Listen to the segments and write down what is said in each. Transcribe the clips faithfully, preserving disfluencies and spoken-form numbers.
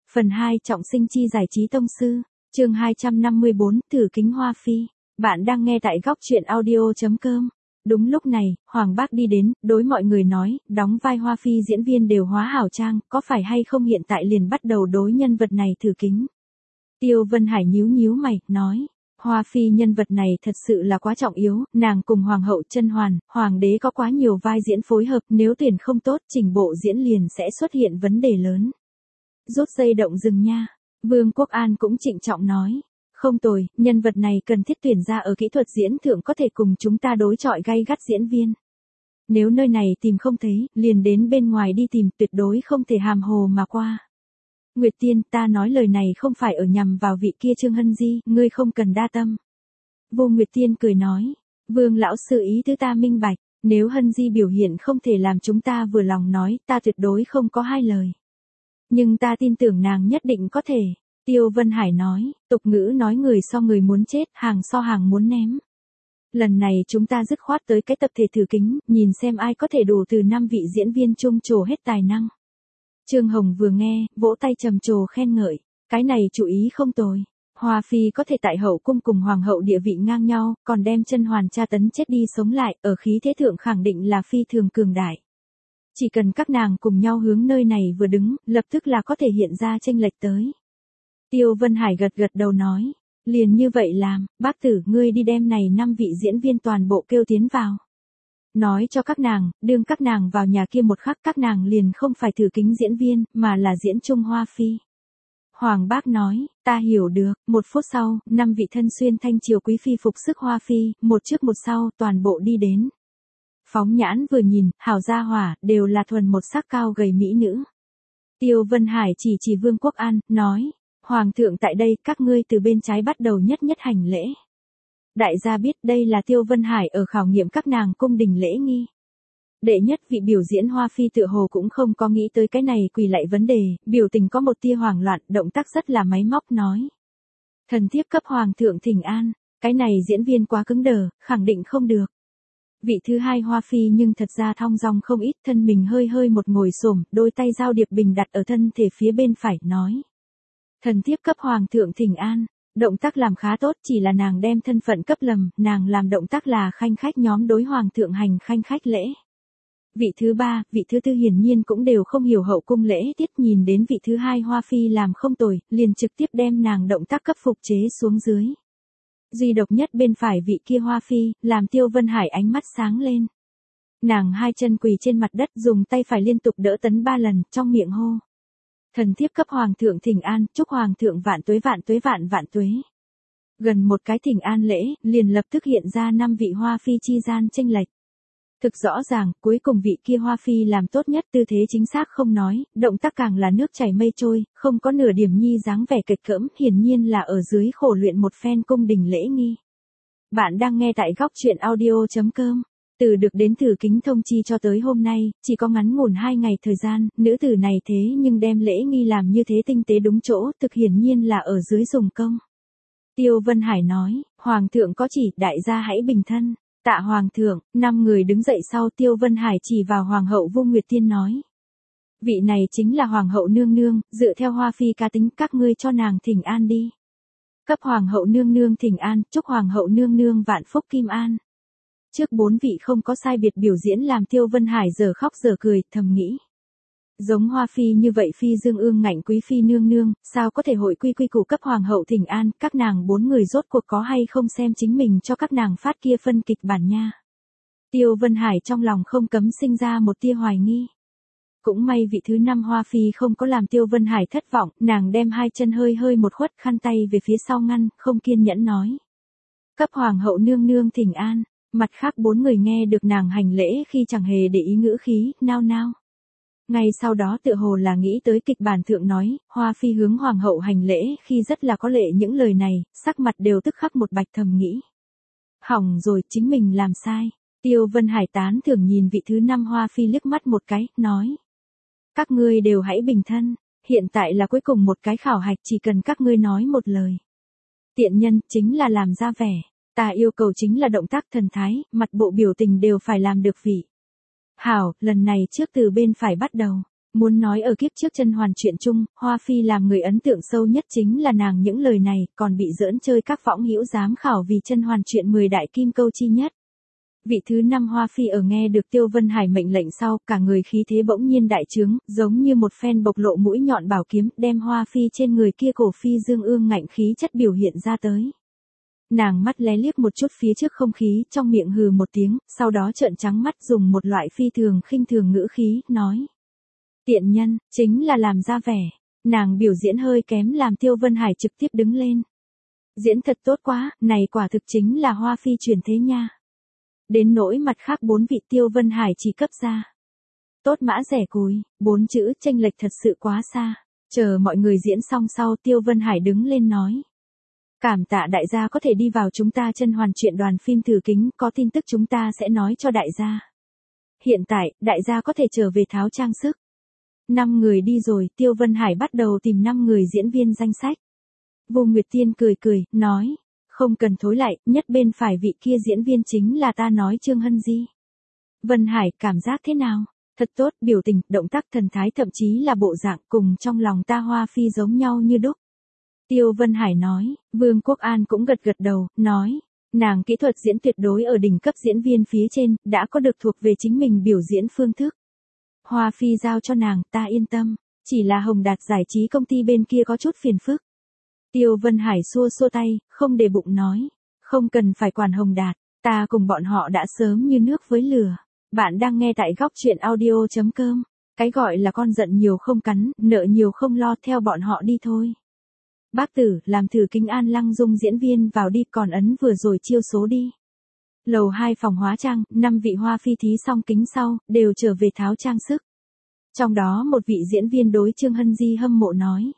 Phần hai Trọng sinh chi giải trí tông sư, chương hai trăm năm mươi bốn, Thử kính Hoa Phi. Bạn đang nghe tại góc truyện audio chấm com. Đúng lúc này, Hoàng Bác đi đến, đối mọi người nói, đóng vai Hoa Phi diễn viên đều hóa hảo trang, có phải hay không hiện tại liền bắt đầu đối nhân vật này thử kính. Tiêu Vân Hải nhíu nhíu mày, nói, Hoa Phi nhân vật này thật sự là quá trọng yếu, nàng cùng Hoàng hậu Chân Hoàn, Hoàng đế có quá nhiều vai diễn phối hợp, nếu tuyển không tốt, trình bộ diễn liền sẽ xuất hiện vấn đề lớn. Rút dây động rừng nha. Vương Quốc An cũng trịnh trọng nói. Không tồi, nhân vật này cần thiết tuyển ra ở kỹ thuật diễn thượng có thể cùng chúng ta đối chọi gay gắt diễn viên. Nếu nơi này tìm không thấy, liền đến bên ngoài đi tìm, tuyệt đối không thể hàm hồ mà qua. Nguyệt Tiên, ta nói lời này không phải ở nhằm vào vị kia Trương Hân Di, ngươi không cần đa tâm. Vô Nguyệt Tiên cười nói. Vương lão sư ý tứ ta minh bạch, nếu Hân Di biểu hiện không thể làm chúng ta vừa lòng nói, ta tuyệt đối không có hai lời. Nhưng ta tin tưởng nàng nhất định có thể. Tiêu Vân Hải nói, tục ngữ nói người so người muốn chết, hàng so hàng muốn ném. Lần này chúng ta dứt khoát tới cái tập thể thử kính, nhìn xem ai có thể đủ từ năm vị diễn viên chung trổ hết tài năng. Trương Hồng vừa nghe, vỗ tay trầm trồ khen ngợi, cái này chủ ý không tồi. Hoa Phi có thể tại hậu cung cùng hoàng hậu địa vị ngang nhau, còn đem Chân Hoàn tra tấn chết đi sống lại, ở khí thế thượng khẳng định là phi thường cường đại. Chỉ cần các nàng cùng nhau hướng nơi này vừa đứng, lập tức là có thể hiện ra chênh lệch tới. Tiêu Vân Hải gật gật đầu nói, liền như vậy làm, bác tử ngươi đi đem này năm vị diễn viên toàn bộ kêu tiến vào. Nói cho các nàng, đương các nàng vào nhà kia một khắc các nàng liền không phải thử kính diễn viên, mà là diễn chung Hoa Phi. Hoàng Bác nói, ta hiểu được, một phút sau, năm vị thân xuyên thanh triều quý phi phục sức Hoa Phi, một trước một sau, toàn bộ đi đến. Phóng nhãn vừa nhìn, hảo gia hỏa, đều là thuần một sắc cao gầy mỹ nữ. Tiêu Vân Hải chỉ chỉ Vương Quốc An, nói, Hoàng thượng tại đây, các ngươi từ bên trái bắt đầu nhất nhất hành lễ. Đại gia biết đây là Tiêu Vân Hải ở khảo nghiệm các nàng cung đình lễ nghi. Đệ nhất vị biểu diễn Hoa Phi tựa hồ cũng không có nghĩ tới cái này quỳ lạy vấn đề, biểu tình có một tia hoảng loạn, động tác rất là máy móc nói. Thần thiếp cấp Hoàng thượng thỉnh an, cái này diễn viên quá cứng đờ, khẳng định không được. Vị thứ hai Hoa Phi nhưng thật ra thong dong không ít, thân mình hơi hơi một ngồi xổm, đôi tay giao điệp bình đặt ở thân thể phía bên phải, nói. Thần thiếp cấp Hoàng thượng thỉnh an, động tác làm khá tốt, chỉ là nàng đem thân phận cấp lầm, nàng làm động tác là khanh khách nhóm đối Hoàng thượng hành khanh khách lễ. Vị thứ ba, vị thứ tư hiển nhiên cũng đều không hiểu hậu cung lễ tiết, nhìn đến vị thứ hai Hoa Phi làm không tồi, liền trực tiếp đem nàng động tác cấp phục chế xuống dưới. Duy độc nhất bên phải vị kia Hoa Phi, làm Tiêu Vân Hải ánh mắt sáng lên. Nàng hai chân quỳ trên mặt đất, dùng tay phải liên tục đỡ tấn ba lần, trong miệng hô. Thần thiếp cấp Hoàng thượng thỉnh an, chúc Hoàng thượng vạn tuế vạn tuế vạn vạn tuế. Gần một cái thỉnh an lễ, liền lập tức hiện ra năm vị Hoa Phi chi gian chênh lệch. Thực rõ ràng, cuối cùng vị kia Hoa Phi làm tốt nhất, tư thế chính xác không nói, động tác càng là nước chảy mây trôi, không có nửa điểm nhi dáng vẻ kịch cỡm, hiển nhiên là ở dưới khổ luyện một phen cung đình lễ nghi. Bạn đang nghe tại góc truyện audio chấm com. Từ được đến thử kính thông chi cho tới hôm nay, chỉ có ngắn ngủn hai ngày thời gian, nữ tử này thế nhưng đem lễ nghi làm như thế tinh tế đúng chỗ, thực hiển nhiên là ở dưới dùng công. Tiêu Vân Hải nói, Hoàng thượng có chỉ, đại gia hãy bình thân. Tạ Hoàng thượng, năm người đứng dậy sau, Tiêu Vân Hải chỉ vào Hoàng hậu Vô Nguyệt Tiên nói. Vị này chính là Hoàng hậu nương nương, dựa theo Hoa Phi cá tính, các ngươi cho nàng thỉnh an đi. Cấp Hoàng hậu nương nương thỉnh an, chúc Hoàng hậu nương nương vạn phúc kim an. Trước bốn vị không có sai biệt biểu diễn làm Tiêu Vân Hải giờ khóc giờ cười, thầm nghĩ. Giống Hoa Phi như vậy phi dương ương ngạnh quý phi nương nương, sao có thể hội quy quy củ cấp Hoàng hậu thỉnh an, các nàng bốn người rốt cuộc có hay không xem chính mình cho các nàng phát kia phân kịch bản nha. Tiêu Vân Hải trong lòng không cấm sinh ra một tia hoài nghi. Cũng may vị thứ năm Hoa Phi không có làm Tiêu Vân Hải thất vọng, nàng đem hai chân hơi hơi một khuất, khăn tay về phía sau ngăn, không kiên nhẫn nói. Cấp Hoàng hậu nương nương thỉnh an, mặt khác bốn người nghe được nàng hành lễ khi chẳng hề để ý ngữ khí, nao nao. Ngay sau đó tựa hồ là nghĩ tới kịch bản thượng nói, Hoa Phi hướng Hoàng hậu hành lễ khi rất là có lệ những lời này, sắc mặt đều tức khắc một bạch, thầm nghĩ. Hỏng rồi, chính mình làm sai. Tiêu Vân Hải tán thưởng nhìn vị thứ năm Hoa Phi liếc mắt một cái, nói. Các ngươi đều hãy bình thân, hiện tại là cuối cùng một cái khảo hạch, chỉ cần các ngươi nói một lời. Tiện nhân, chính là làm ra vẻ, ta yêu cầu chính là động tác thần thái, mặt bộ biểu tình đều phải làm được vị. Hảo, lần này trước từ bên phải bắt đầu. Muốn nói ở kiếp trước Chân Hoàn chuyện chung, Hoa Phi làm người ấn tượng sâu nhất chính là nàng những lời này, còn bị giỡn chơi các võng hữu giám khảo vì Chân Hoàn chuyện mười đại kim câu chi nhất. Vị thứ năm Hoa Phi ở nghe được Tiêu Vân Hải mệnh lệnh sau, cả người khí thế bỗng nhiên đại trướng, giống như một phen bộc lộ mũi nhọn bảo kiếm, đem Hoa Phi trên người kia cổ phi dương ương ngạnh khí chất biểu hiện ra tới. Nàng mắt lé liếc một chút phía trước không khí, trong miệng hừ một tiếng, sau đó trợn trắng mắt dùng một loại phi thường khinh thường ngữ khí, nói. Tiện nhân, chính là làm ra vẻ. Nàng biểu diễn hơi kém làm Tiêu Vân Hải trực tiếp đứng lên. Diễn thật tốt quá, này quả thực chính là Hoa Phi truyền thế nha. Đến nỗi mặt khác bốn vị Tiêu Vân Hải chỉ cấp ra. Tốt mã rẻ cùi, bốn chữ chênh lệch thật sự quá xa. Chờ mọi người diễn xong sau Tiêu Vân Hải đứng lên nói. Cảm tạ đại gia có thể đi vào chúng ta Chân Hoàn chuyện đoàn phim thử kính, có tin tức chúng ta sẽ nói cho đại gia. Hiện tại, đại gia có thể trở về tháo trang sức. Năm người đi rồi, Tiêu Vân Hải bắt đầu tìm năm người diễn viên danh sách. Vô Nguyệt Tiên cười cười, nói. Không cần thối lại, nhất bên phải vị kia diễn viên chính là ta nói Trương Hân Di. Vân Hải cảm giác thế nào? Thật tốt, biểu tình, động tác thần thái thậm chí là bộ dạng cùng trong lòng ta Hoa Phi giống nhau như đúc. Tiêu Vân Hải nói, Vương Quốc An cũng gật gật đầu, nói. Nàng kỹ thuật diễn tuyệt đối ở đỉnh cấp diễn viên phía trên, đã có được thuộc về chính mình biểu diễn phương thức. Hoa Phi giao cho nàng, ta yên tâm, chỉ là Hồng Đạt giải trí công ty bên kia có chút phiền phức. Tiêu Vân Hải xua xua tay, không để bụng nói, không cần phải quản Hồng Đạt, ta cùng bọn họ đã sớm như nước với lửa. Bạn đang nghe tại góc truyện audio chấm com, cái gọi là con giận nhiều không cắn, nợ nhiều không lo, theo bọn họ đi thôi. Bác tử, làm thử kính An Lăng Dung diễn viên vào đi, còn ấn vừa rồi chiêu số đi. Lầu hai phòng hóa trang, năm vị Hoa Phi thí xong kính sau, đều trở về tháo trang sức. Trong đó một vị diễn viên đối Trương Hân Di hâm mộ nói.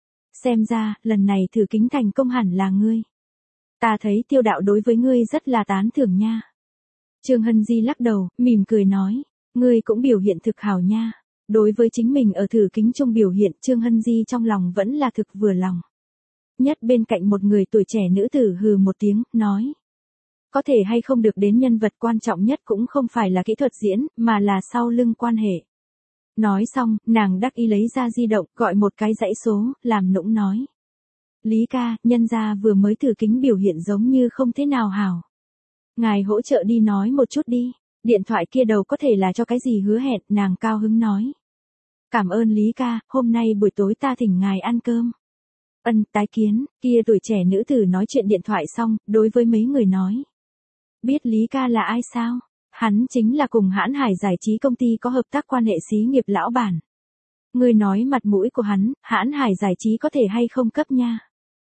Xem ra, lần này thử kính thành công hẳn là ngươi. Ta thấy Tiêu đạo đối với ngươi rất là tán thưởng nha. Trương Hân Di lắc đầu, mỉm cười nói. Ngươi cũng biểu hiện thực hảo nha. Đối với chính mình ở thử kính chung biểu hiện, Trương Hân Di trong lòng vẫn là thực vừa lòng. Nhất bên cạnh một người tuổi trẻ nữ tử hừ một tiếng, nói. Có thể hay không được đến nhân vật quan trọng nhất cũng không phải là kỹ thuật diễn, mà là sau lưng quan hệ. Nói xong, nàng đắc ý lấy ra di động, gọi một cái dãy số, làm nũng nói. Lý ca, nhân gia vừa mới thử kính biểu hiện giống như không thế nào hảo. Ngài hỗ trợ đi nói một chút đi, điện thoại kia đầu có thể là cho cái gì hứa hẹn, nàng cao hứng nói. Cảm ơn Lý ca, hôm nay buổi tối ta thỉnh ngài ăn cơm. Ân, tái kiến, kia tuổi trẻ nữ tử nói chuyện điện thoại xong, đối với mấy người nói. Biết Lý ca là ai sao? Hắn chính là cùng Hãn Hải giải trí công ty có hợp tác quan hệ xí nghiệp lão bản. Người nói mặt mũi của hắn, Hãn Hải giải trí có thể hay không cấp nha.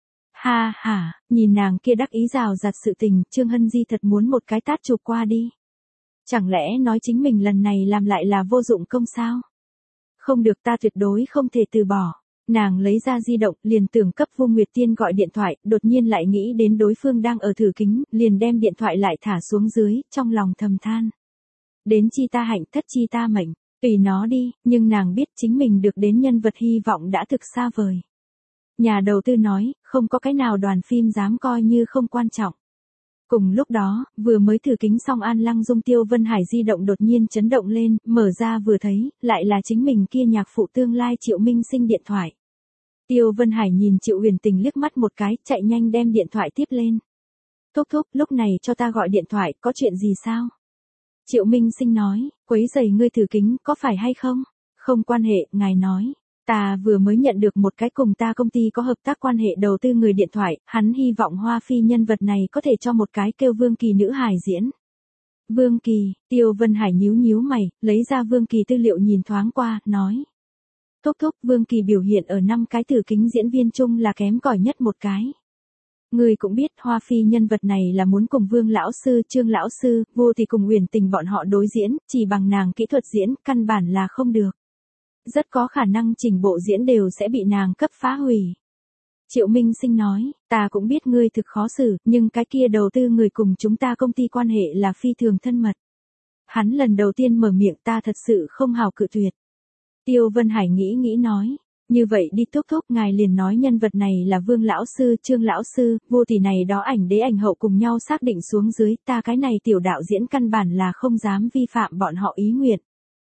Ha ha, nhìn nàng kia đắc ý rào rạt sự tình, Trương Hân Di thật muốn một cái tát chụp qua đi. Chẳng lẽ nói chính mình lần này làm lại là vô dụng công sao? Không được, ta tuyệt đối không thể từ bỏ. Nàng lấy ra di động, liền tưởng cấp Vô Nguyệt Tiên gọi điện thoại, đột nhiên lại nghĩ đến đối phương đang ở thử kính, liền đem điện thoại lại thả xuống dưới, trong lòng thầm than. Đến chi ta hạnh, thất chi ta mệnh, tùy nó đi, nhưng nàng biết chính mình được đến nhân vật hy vọng đã thực xa vời. Nhà đầu tư nói, không có cái nào đoàn phim dám coi như không quan trọng. Cùng lúc đó, vừa mới thử kính xong An Lăng Dung Tiêu Vân Hải di động đột nhiên chấn động lên, mở ra vừa thấy, lại là chính mình kia nhạc phụ tương lai Triệu Minh Sinh điện thoại. Tiêu Vân Hải nhìn Triệu Huyền Tình liếc mắt một cái, chạy nhanh đem điện thoại tiếp lên. Thúc thúc, lúc này cho ta gọi điện thoại, có chuyện gì sao? Triệu Minh Sinh nói, quấy rầy ngươi thử kính, có phải hay không? Không quan hệ, ngài nói. Ta vừa mới nhận được một cái cùng ta công ty có hợp tác quan hệ đầu tư người điện thoại, hắn hy vọng Hoa Phi nhân vật này có thể cho một cái kêu Vương Kỳ nữ hài diễn. Vương Kỳ, Tiêu Vân Hải nhíu nhíu mày, lấy ra Vương Kỳ tư liệu nhìn thoáng qua, nói. Thúc thúc, Vương Kỳ biểu hiện ở năm cái thử kính diễn viên chung là kém cỏi nhất một cái. Người cũng biết Hoa Phi nhân vật này là muốn cùng Vương Lão Sư, Trương Lão Sư, Vô thì cùng Huyền Tình bọn họ đối diễn, chỉ bằng nàng kỹ thuật diễn, căn bản là không được. Rất có khả năng trình bộ diễn đều sẽ bị nàng cấp phá hủy. Triệu Minh Sinh nói, ta cũng biết ngươi thực khó xử, nhưng cái kia đầu tư người cùng chúng ta công ty quan hệ là phi thường thân mật. Hắn lần đầu tiên mở miệng, ta thật sự không hào cự tuyệt. Tiêu Vân Hải nghĩ nghĩ nói, như vậy đi thúc thúc, ngài liền nói nhân vật này là Vương Lão Sư, Trương Lão Sư, Vô tỷ này đó ảnh đế ảnh hậu cùng nhau xác định xuống dưới, ta cái này tiểu đạo diễn căn bản là không dám vi phạm bọn họ ý nguyện.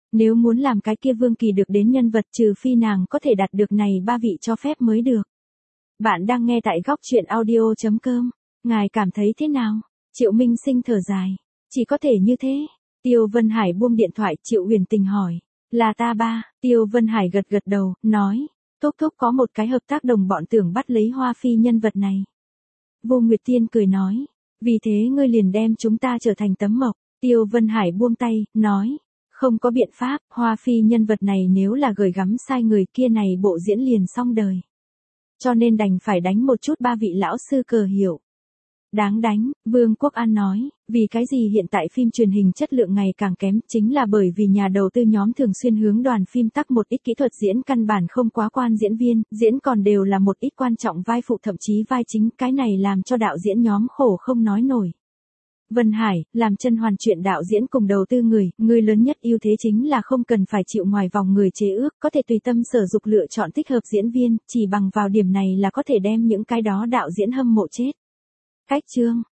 Nếu muốn làm cái kia Vương Kỳ được đến nhân vật trừ phi nàng có thể đạt được này ba vị cho phép mới được. Bạn đang nghe tại góc chuyện audio.com. Ngài cảm thấy thế nào? Triệu Minh Sinh thở dài. Chỉ có thể như thế. Tiêu Vân Hải buông điện thoại, Triệu Huyền Tình hỏi. Là ta ba. Tiêu Vân Hải gật gật đầu, nói. Thúc thúc có một cái hợp tác đồng bọn tưởng bắt lấy Hoa Phi nhân vật này. Vô Nguyệt Tiên cười nói. Vì thế ngươi liền đem chúng ta trở thành tấm mộc. Tiêu Vân Hải buông tay, nói. Không có biện pháp, Hoa Phi nhân vật này nếu là gửi gắm sai người kia này bộ diễn liền xong đời. Cho nên đành phải đánh một chút ba vị lão sư cờ hiệu. Đáng đánh, Vương Quốc An nói, vì cái gì hiện tại phim truyền hình chất lượng ngày càng kém, chính là bởi vì nhà đầu tư nhóm thường xuyên hướng đoàn phim tắc một ít kỹ thuật diễn căn bản không quá quan diễn viên, diễn còn đều là một ít quan trọng vai phụ thậm chí vai chính, cái này làm cho đạo diễn nhóm khổ không nói nổi. Vân Hải, làm chân hoàn chuyện đạo diễn cùng đầu tư người, người lớn nhất ưu thế chính là không cần phải chịu ngoài vòng người chế ước, có thể tùy tâm sở dục lựa chọn thích hợp diễn viên, chỉ bằng vào điểm này là có thể đem những cái đó đạo diễn hâm mộ chết. Cách chương